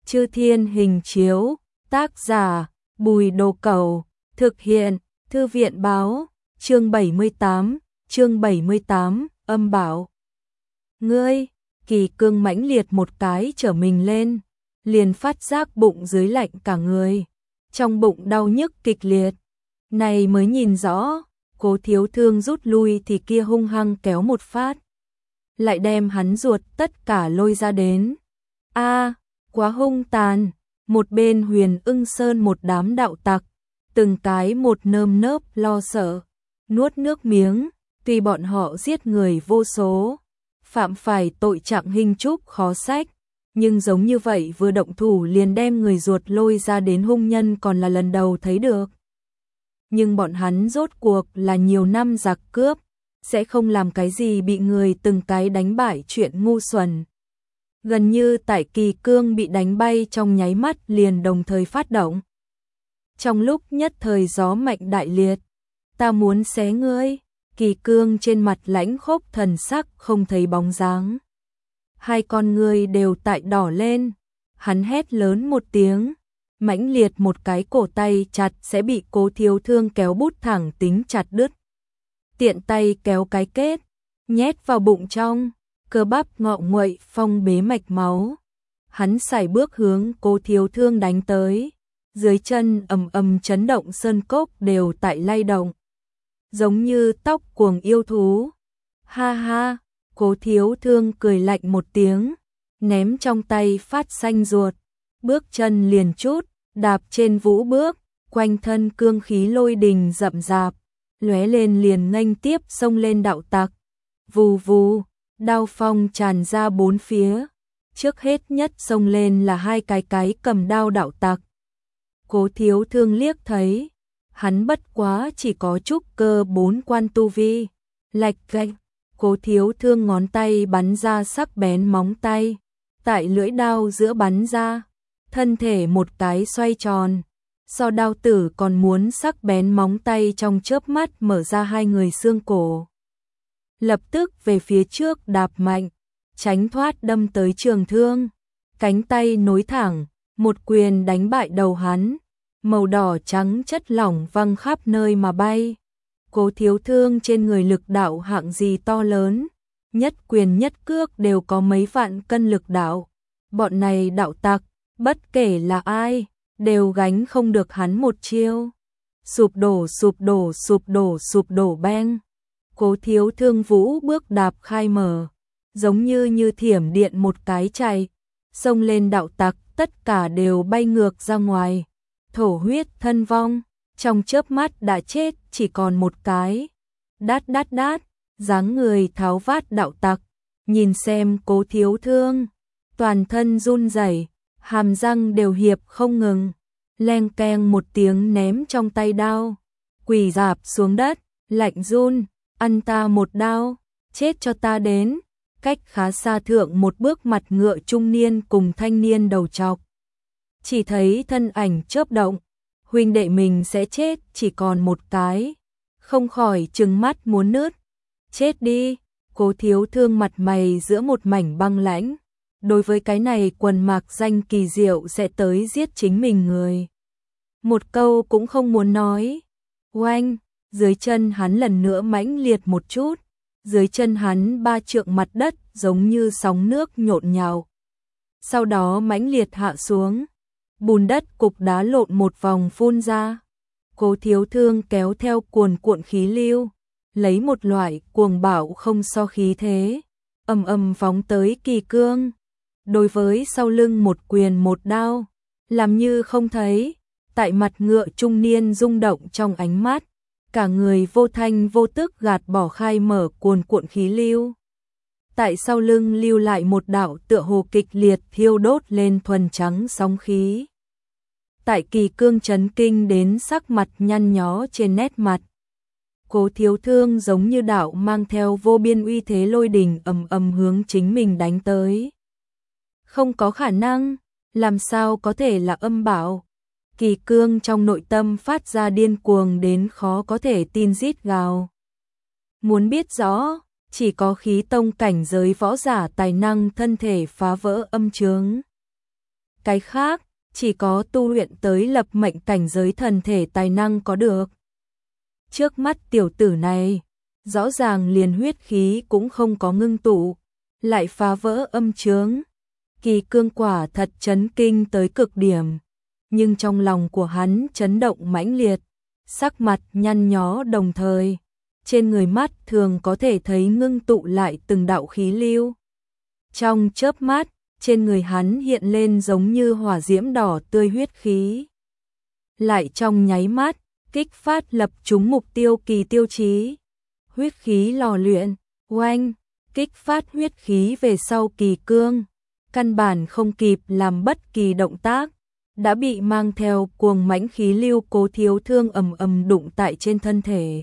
Chư Thiên Hình Chiếu, tác giả, Bùi Đồ Cẩu, thực hiện, Thư viện Báo, chương 78, âm bảo. Ngươi, Kỳ Cương mãnh liệt một cái trở mình lên, liền phát giác bụng dưới lạnh cả người, trong bụng đau nhức kịch liệt. Này mới nhìn rõ, Cố Thiếu Thương rút lui thì kia hung hăng kéo một phát, lại đem hắn ruột tất cả lôi ra đến. A, quá hung tàn. Một bên Huyền Ưng Sơn một đám đạo tặc, từng cái một nơm nớp lo sợ, nuốt nước miếng, tuy bọn họ giết người vô số, phạm phải tội trạng hình trúc khó sách, nhưng giống như vậy vừa động thủ liền đem người ruột lôi ra đến hung nhân còn là lần đầu thấy được. Nhưng bọn hắn rốt cuộc là nhiều năm giặc cướp, sẽ không làm cái gì bị người từng cái đánh bại chuyện ngu xuẩn. Gần như tại Kỳ Cương bị đánh bay trong nháy mắt liền đồng thời phát động. Trong lúc nhất thời gió mạnh đại liệt, ta muốn xé ngươi. Kỳ Cương trên mặt lãnh khốc thần sắc không thấy bóng dáng. Hai con ngươi đều tại đỏ lên, hắn hét lớn một tiếng, mãnh liệt một cái cổ tay chặt sẽ bị Cố Thiếu Thương kéo bút thẳng tính chặt đứt. Tiện tay kéo cái kết, nhét vào bụng trong, cơ bắp ngọ nguậy phong bế mạch máu. Hắn sải bước hướng Cố Thiếu Thương đánh tới, dưới chân ầm ầm chấn động sơn cốc đều tại lay động, giống như tóc cuồng yêu thú. Ha ha, Cố Thiếu Thương cười lạnh một tiếng, ném trong tay phát xanh ruột, bước chân liền chút, đạp trên vũ bước, quanh thân cương khí lôi đình rậm rạp, lóe lên liền nghênh tiếp xông lên đạo tặc. Vù vù, đao phong tràn ra bốn phía, trước hết nhất xông lên là hai cái cầm đao đạo tặc. Cố Thiếu Thương liếc thấy, hắn bất quá chỉ có trúc cơ 4 quan tu vi, lạch cạch. Cố Thiếu Thương ngón tay bắn ra sắc bén móng tay, tại lưỡi đao giữa bắn ra, thân thể một cái xoay tròn, so đao tử còn muốn sắc bén móng tay trong chớp mắt mở ra hai người xương cổ. Lập tức về phía trước đạp mạnh, tránh thoát đâm tới Trường Thương, cánh tay nối thẳng, một quyền đánh bại đầu hắn, màu đỏ trắng chất lỏng văng khắp nơi mà bay. Cố Thiếu Thương trên người lực đạo hạng gì to lớn, nhất quyền nhất cước đều có mấy vạn cân lực đạo. Bọn này đạo tặc, bất kể là ai, đều gánh không được hắn một chiêu. Sụp đổ sụp đổ sụp đổ sụp đổ beng. Cố Thiếu Thương vũ bước đạp khai mở, giống như thiểm điện một cái chạy, xông lên đạo tặc, tất cả đều bay ngược ra ngoài, thổ huyết thân vong. Trong chớp mắt đã chết chỉ còn một cái. Đát đát đát, dáng người tháo vát đạo tặc, nhìn xem Cố Thiếu Thương, toàn thân run rẩy, hàm răng đều hiệp không ngừng, leng keng một tiếng ném trong tay đao, quỳ rạp xuống đất, lạnh run, ăn ta một đao, chết cho ta đến. Cách khá xa thượng một bước mặt ngựa trung niên cùng thanh niên đầu trọc, chỉ thấy thân ảnh chớp động, huynh đệ mình sẽ chết chỉ còn một cái, không khỏi trừng mắt muốn nứt. Chết đi. Cố Thiếu Thương mặt mày giữa một mảnh băng lãnh, đối với cái này quần mạc danh kỳ diệu sẽ tới giết chính mình người, một câu cũng không muốn nói. Oanh, dưới chân hắn lần nữa mãnh liệt một chút, dưới chân hắn 3 trượng mặt đất giống như sóng nước nhộn nhạo, sau đó mãnh liệt hạ xuống, bùn đất cục đá lộn một vòng phun ra. Cố Thiếu Thương kéo theo cuồn cuộn khí lưu, lấy một loại cuồng bạo không so khí thế, ầm ầm phóng tới Kỳ Cương. Đối với sau lưng một quyền một đao, làm như không thấy, tại mặt ngựa trung niên rung động trong ánh mắt, cả người vô thanh vô tức gạt bỏ khai mở cuồn cuộn khí lưu. Tại sau lưng lưu lại một đạo tựa hồ kịch liệt thiêu đốt lên thuần trắng sóng khí. Tại Kỳ Cương chấn kinh đến sắc mặt nhăn nhó trên nét mặt. Cố Thiếu Thương giống như đạo mang theo vô biên uy thế lôi đình ầm ầm hướng chính mình đánh tới. Không có khả năng, làm sao có thể là âm bảo? Kỳ Cương trong nội tâm phát ra điên cuồng đến khó có thể tin rít gào. Muốn biết rõ, chỉ có khí tông cảnh giới võ giả tài năng thân thể phá vỡ âm chướng. Cái khác, chỉ có tu luyện tới lập mệnh cảnh giới thần thể tài năng có được. Trước mắt tiểu tử này, rõ ràng liền huyết khí cũng không có ngưng tụ, lại phá vỡ âm chướng. Kỳ Cương quả thật chấn kinh tới cực điểm, nhưng trong lòng của hắn chấn động mãnh liệt, sắc mặt nhăn nhó đồng thời, trên người mắt thường có thể thấy ngưng tụ lại từng đạo khí lưu. Trong chớp mắt, trên người hắn hiện lên giống như hỏa diễm đỏ tươi huyết khí. Lại trong nháy mắt, kích phát lập trúng mục tiêu kỳ tiêu chí. Huyết khí lò luyện, oanh, kích phát huyết khí về sau Kỳ Cương. Căn bản không kịp làm bất kỳ động tác, đã bị mang theo cuồng mãnh khí lưu Cố Thiếu Thương ầm ầm đụng tại trên thân thể.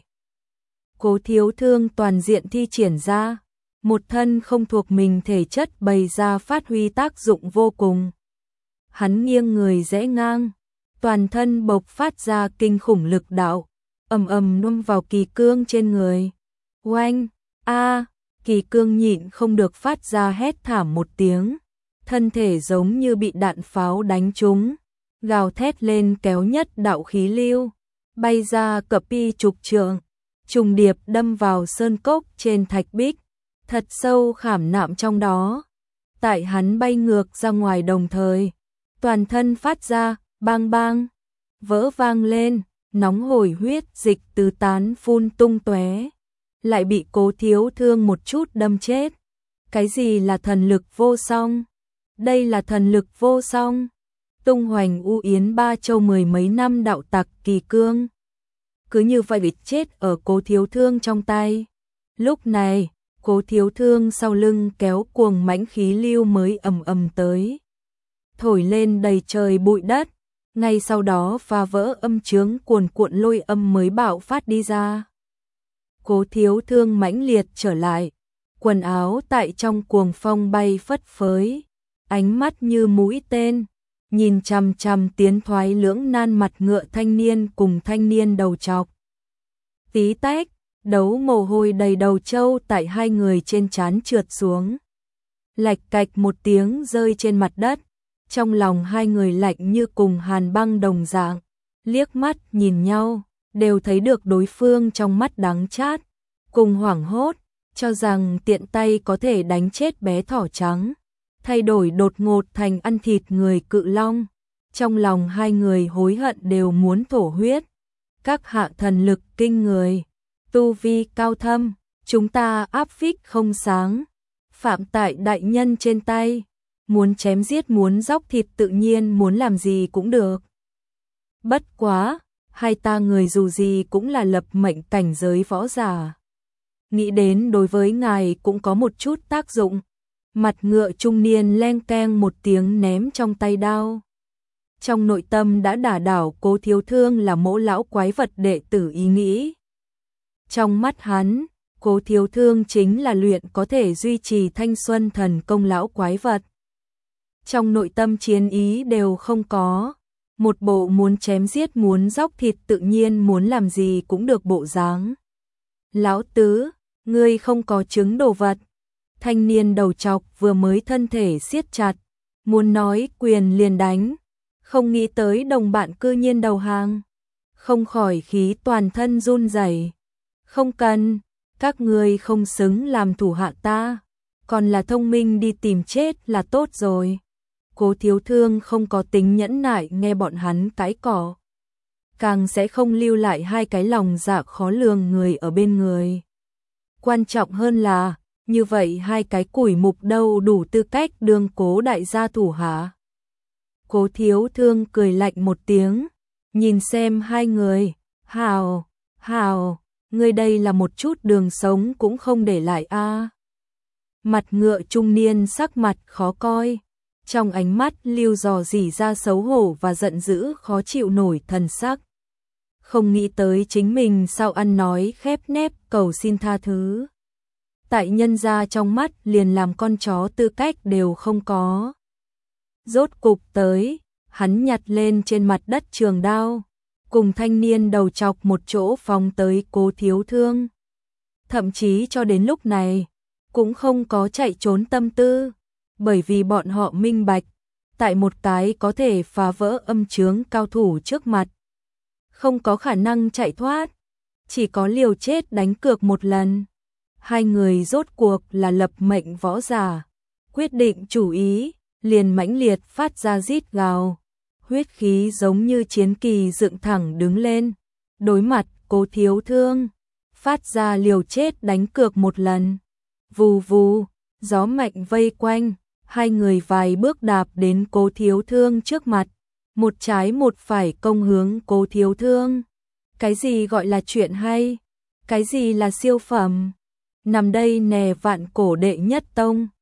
Cố Thiếu Thương toàn diện thi triển ra, một thân không thuộc mình thể chất bày ra phát huy tác dụng vô cùng. Hắn nghiêng người rẽ ngang, toàn thân bộc phát ra kinh khủng lực đạo, ầm ầm đâm vào Kỳ Cương trên người. Oanh, a, Kỳ Cương nhịn không được phát ra hét thảm một tiếng, thân thể giống như bị đạn pháo đánh trúng, gào thét lên kéo nhất đạo khí lưu, bay ra cập pi chục trượng, trùng điệp đâm vào sơn cốc trên thạch bích, thật sâu khảm nạm trong đó. Tại hắn bay ngược ra ngoài đồng thời, toàn thân phát ra bang bang, vỡ vang lên, nóng hổi huyết dịch tứ tán phun tung tóe, lại bị Cố Thiếu Thương một chút đâm chết. Cái gì là thần lực vô song? Đây là thần lực vô song. Tung hoành u yến ba châu mười mấy năm đạo tặc Kỳ Cương, cứ như vậy bị chết ở Cố Thiếu Thương trong tay. Lúc này, Cố Thiếu Thương sau lưng kéo cuồng mãnh khí lưu mới ầm ầm tới, thổi lên đầy trời bụi đất. Ngay sau đó phá vỡ âm chướng cuồn cuộn lôi âm mới bạo phát đi ra. Cố Thiếu Thương mãnh liệt trở lại, quần áo tại trong cuồng phong bay phất phới, ánh mắt như mũi tên, nhìn chằm chằm tiến thoái lưỡng nan mặt ngựa thanh niên cùng thanh niên đầu trọc. Tí tách, đấu mồ hôi đầy đầu trâu tại hai người trên trán trượt xuống. Lạch cạch một tiếng rơi trên mặt đất, trong lòng hai người lạnh như cùng hàn băng đồng dạng, liếc mắt nhìn nhau, đều thấy được đối phương trong mắt đắng chát, cùng hoảng hốt, cho rằng tiện tay có thể đánh chết bé thỏ trắng, thay đổi đột ngột thành ăn thịt người cự long. Trong lòng hai người hối hận đều muốn thổ huyết. Các hạ thần lực kinh người, tu vi cao thâm, chúng ta áp phích không sáng, phạm tại đại nhân trên tay, muốn chém giết muốn dóc thịt tự nhiên muốn làm gì cũng được. Bất quá, hai ta người dù gì cũng là lập mệnh cảnh giới võ giả, nghĩ đến đối với ngài cũng có một chút tác dụng. Mặt ngựa trung niên leng keng một tiếng ném trong tay đao. Trong nội tâm đã đả đảo Cố Thiếu Thương là mỗ lão quái vật đệ tử ý nghĩ. Trong mắt hắn, Cố Thiếu Thương chính là luyện có thể duy trì thanh xuân thần công lão quái vật. Trong nội tâm chiến ý đều không có, một bộ muốn chém giết muốn dóc thịt tự nhiên muốn làm gì cũng được bộ dáng. Lão tứ, ngươi không có chứng đồ vật. Thanh niên đầu trọc vừa mới thân thể siết chặt, muốn nói quyền liền đánh, không nghĩ tới đồng bạn cư nhiên đầu hàng, không khỏi khí toàn thân run rẩy. Không cần, các ngươi không xứng làm thủ hạ ta, còn là thông minh đi tìm chết là tốt rồi. Cố Thiếu Thương không có tính nhẫn nại nghe bọn hắn cãi cỏ, càng sẽ không lưu lại hai cái lòng dạ khó lường người ở bên người. Quan trọng hơn là, như vậy hai cái củi mục đâu đủ tư cách đương Cố đại gia thủ hạ. Cố Thiếu Thương cười lạnh một tiếng, nhìn xem hai người, hào, hào, ngươi đây là một chút đường sống cũng không để lại a. Mặt ngựa trung niên sắc mặt khó coi, trong ánh mắt lưu dò dỉ ra xấu hổ và giận dữ khó chịu nổi thần sắc. Không nghĩ tới chính mình sao ăn nói khép nép cầu xin tha thứ. Tại nhân gia trong mắt liền làm con chó tư cách đều không có. Rốt cục tới, hắn nhặt lên trên mặt đất trường đao, cùng thanh niên đầu chọc một chỗ phóng tới Cố Thiếu Thương. Thậm chí cho đến lúc này, cũng không có chạy trốn tâm tư, bởi vì bọn họ minh bạch, tại một cái có thể phá vỡ âm chướng cao thủ trước mặt. Không có khả năng chạy thoát, chỉ có liều chết đánh cược một lần. Hai người rốt cuộc là lập mệnh võ giả, quyết định chủ ý, liền mãnh liệt phát ra rít gào. Huyết khí giống như chiến kỳ dựng thẳng đứng lên, đối mặt Cố Thiếu Thương, phát ra liều chết đánh cược một lần. Vù vù, gió mạnh vây quanh, hai người vài bước đạp đến Cố Thiếu Thương trước mặt, một trái một phải công hướng Cố Thiếu Thương. Cái gì gọi là chuyện hay? Cái gì là siêu phẩm? Nằm đây nè, vạn cổ đệ nhất tông,